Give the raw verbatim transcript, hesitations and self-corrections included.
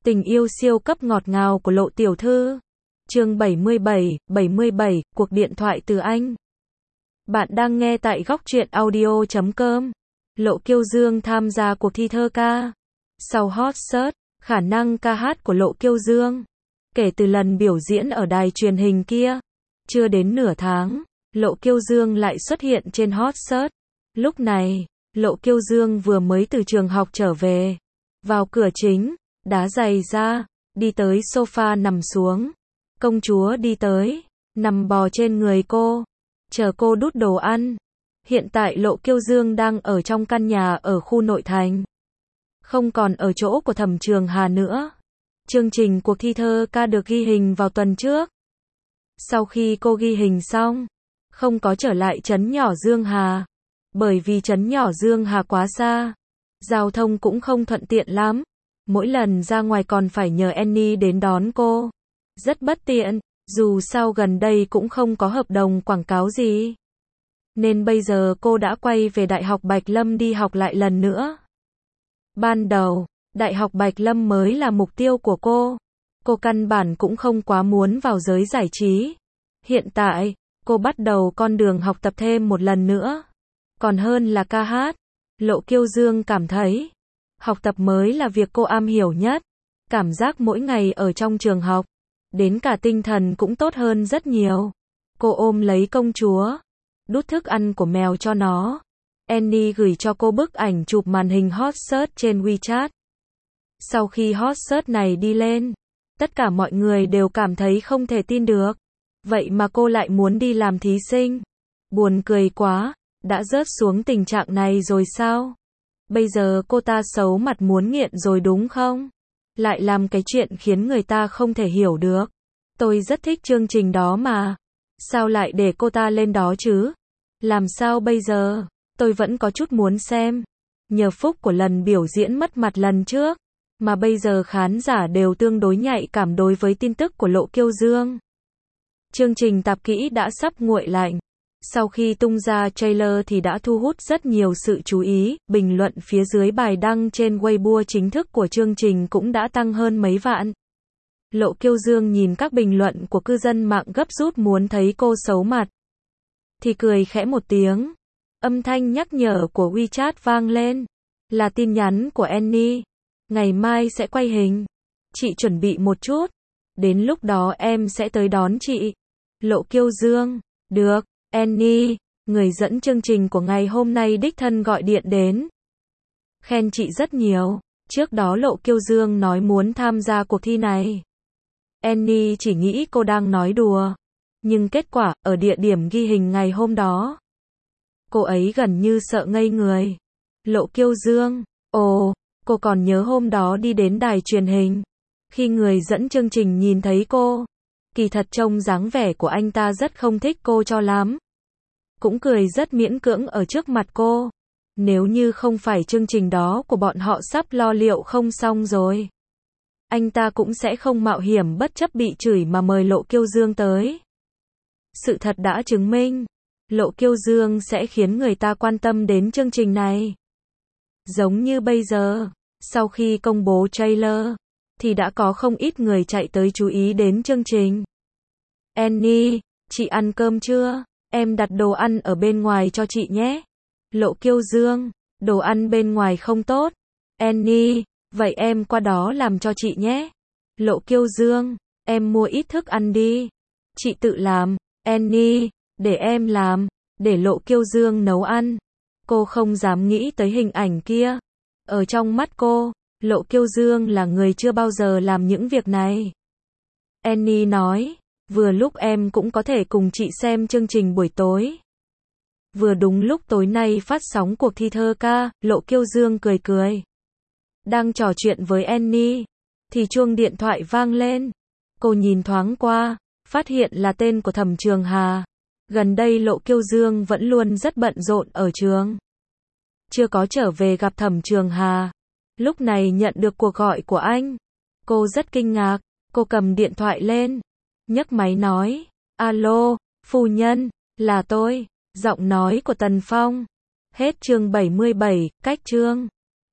Tình yêu siêu cấp ngọt ngào của Lộ tiểu thư. Chương bảy mươi bảy, bảy mươi bảy, cuộc điện thoại từ anh. Bạn đang nghe tại góc truyện audio chấm com. Lộ Kiêu Dương tham gia cuộc thi thơ ca. Sau hot search, khả năng ca hát của Lộ Kiêu Dương. Kể từ lần biểu diễn ở đài truyền hình kia, chưa đến nửa tháng, Lộ Kiêu Dương lại xuất hiện trên hot search. Lúc này, Lộ Kiêu Dương vừa mới từ trường học trở về. Vào cửa chính, đá giày ra, đi tới sofa nằm xuống. Công chúa đi tới, nằm bò trên người cô, chờ cô đút đồ ăn. Hiện tại Lộ Kiêu Dương đang ở trong căn nhà ở khu nội thành, không còn ở chỗ của Thẩm Trường Hà nữa. Chương trình cuộc thi thơ ca được ghi hình vào tuần trước. Sau khi cô ghi hình xong, không có trở lại trấn nhỏ Dương Hà, bởi vì trấn nhỏ Dương Hà quá xa, giao thông cũng không thuận tiện lắm. Mỗi lần ra ngoài còn phải nhờ Annie đến đón cô. Rất bất tiện, dù sao gần đây cũng không có hợp đồng quảng cáo gì. Nên bây giờ cô đã quay về Đại học Bạch Lâm đi học lại lần nữa. Ban đầu, Đại học Bạch Lâm mới là mục tiêu của cô. Cô căn bản cũng không quá muốn vào giới giải trí. Hiện tại, cô bắt đầu con đường học tập thêm một lần nữa. Còn hơn là ca hát. Lộ Kiêu Dương cảm thấy, học tập mới là việc cô am hiểu nhất. Cảm giác mỗi ngày ở trong trường học, đến cả tinh thần cũng tốt hơn rất nhiều. Cô ôm lấy công chúa, đút thức ăn của mèo cho nó. Annie gửi cho cô bức ảnh chụp màn hình hot search trên WeChat. Sau khi hot search này đi lên, tất cả mọi người đều cảm thấy không thể tin được. Vậy mà cô lại muốn đi làm thí sinh. Buồn cười quá, đã rớt xuống tình trạng này rồi sao? Bây giờ cô ta xấu mặt muốn nghiện rồi đúng không? Lại làm cái chuyện khiến người ta không thể hiểu được. Tôi rất thích chương trình đó mà. Sao lại để cô ta lên đó chứ? Làm sao bây giờ? Tôi vẫn có chút muốn xem. Nhờ phúc của lần biểu diễn mất mặt lần trước, mà bây giờ khán giả đều tương đối nhạy cảm đối với tin tức của Lộ Kiêu Dương. Chương trình Tạp Kỹ đã sắp nguội lạnh. Sau khi tung ra trailer thì đã thu hút rất nhiều sự chú ý, bình luận phía dưới bài đăng trên Weibo chính thức của chương trình cũng đã tăng hơn mấy vạn. Lộ Kiêu Dương nhìn các bình luận của cư dân mạng gấp rút muốn thấy cô xấu mặt, thì cười khẽ một tiếng. Âm thanh nhắc nhở của WeChat vang lên, là tin nhắn của Annie. Ngày mai sẽ quay hình. Chị chuẩn bị một chút, đến lúc đó em sẽ tới đón chị. Lộ Kiêu Dương, được. Annie, người dẫn chương trình của ngày hôm nay đích thân gọi điện đến. Khen chị rất nhiều. Trước đó Lộ Kiêu Dương nói muốn tham gia cuộc thi này. Annie chỉ nghĩ cô đang nói đùa. Nhưng kết quả, ở địa điểm ghi hình ngày hôm đó, cô ấy gần như sợ ngây người. Lộ Kiêu Dương, ồ, cô còn nhớ hôm đó đi đến đài truyền hình. Khi người dẫn chương trình nhìn thấy cô, kỳ thật trông dáng vẻ của anh ta rất không thích cô cho lắm. Cũng cười rất miễn cưỡng ở trước mặt cô. Nếu như không phải chương trình đó của bọn họ sắp lo liệu không xong rồi, anh ta cũng sẽ không mạo hiểm bất chấp bị chửi mà mời Lộ Kiêu Dương tới. Sự thật đã chứng minh, Lộ Kiêu Dương sẽ khiến người ta quan tâm đến chương trình này. Giống như bây giờ, sau khi công bố trailer, thì đã có không ít người chạy tới chú ý đến chương trình. Annie, chị ăn cơm chưa? Em đặt đồ ăn ở bên ngoài cho chị nhé. Lộ Kiêu Dương, đồ ăn bên ngoài không tốt. Annie, vậy em qua đó làm cho chị nhé. Lộ Kiêu Dương, em mua ít thức ăn đi. Chị tự làm. Annie, để em làm. Để Lộ Kiêu Dương nấu ăn. Cô không dám nghĩ tới hình ảnh kia. Ở trong mắt cô, Lộ Kiêu Dương là người chưa bao giờ làm những việc này. Annie nói, vừa lúc em cũng có thể cùng chị xem chương trình buổi tối. Vừa đúng lúc tối nay phát sóng cuộc thi thơ ca, Lộ Kiêu Dương cười cười. Đang trò chuyện với Annie, thì chuông điện thoại vang lên. Cô nhìn thoáng qua, phát hiện là tên của Thẩm Trường Hà. Gần đây Lộ Kiêu Dương vẫn luôn rất bận rộn ở trường, chưa có trở về gặp Thẩm Trường Hà. Lúc này nhận được cuộc gọi của anh, cô rất kinh ngạc. Cô cầm điện thoại lên, nhấc máy nói, alo, phu nhân, là tôi. Giọng nói của Tần Phong. Hết chương bảy mươi bảy, cách chương.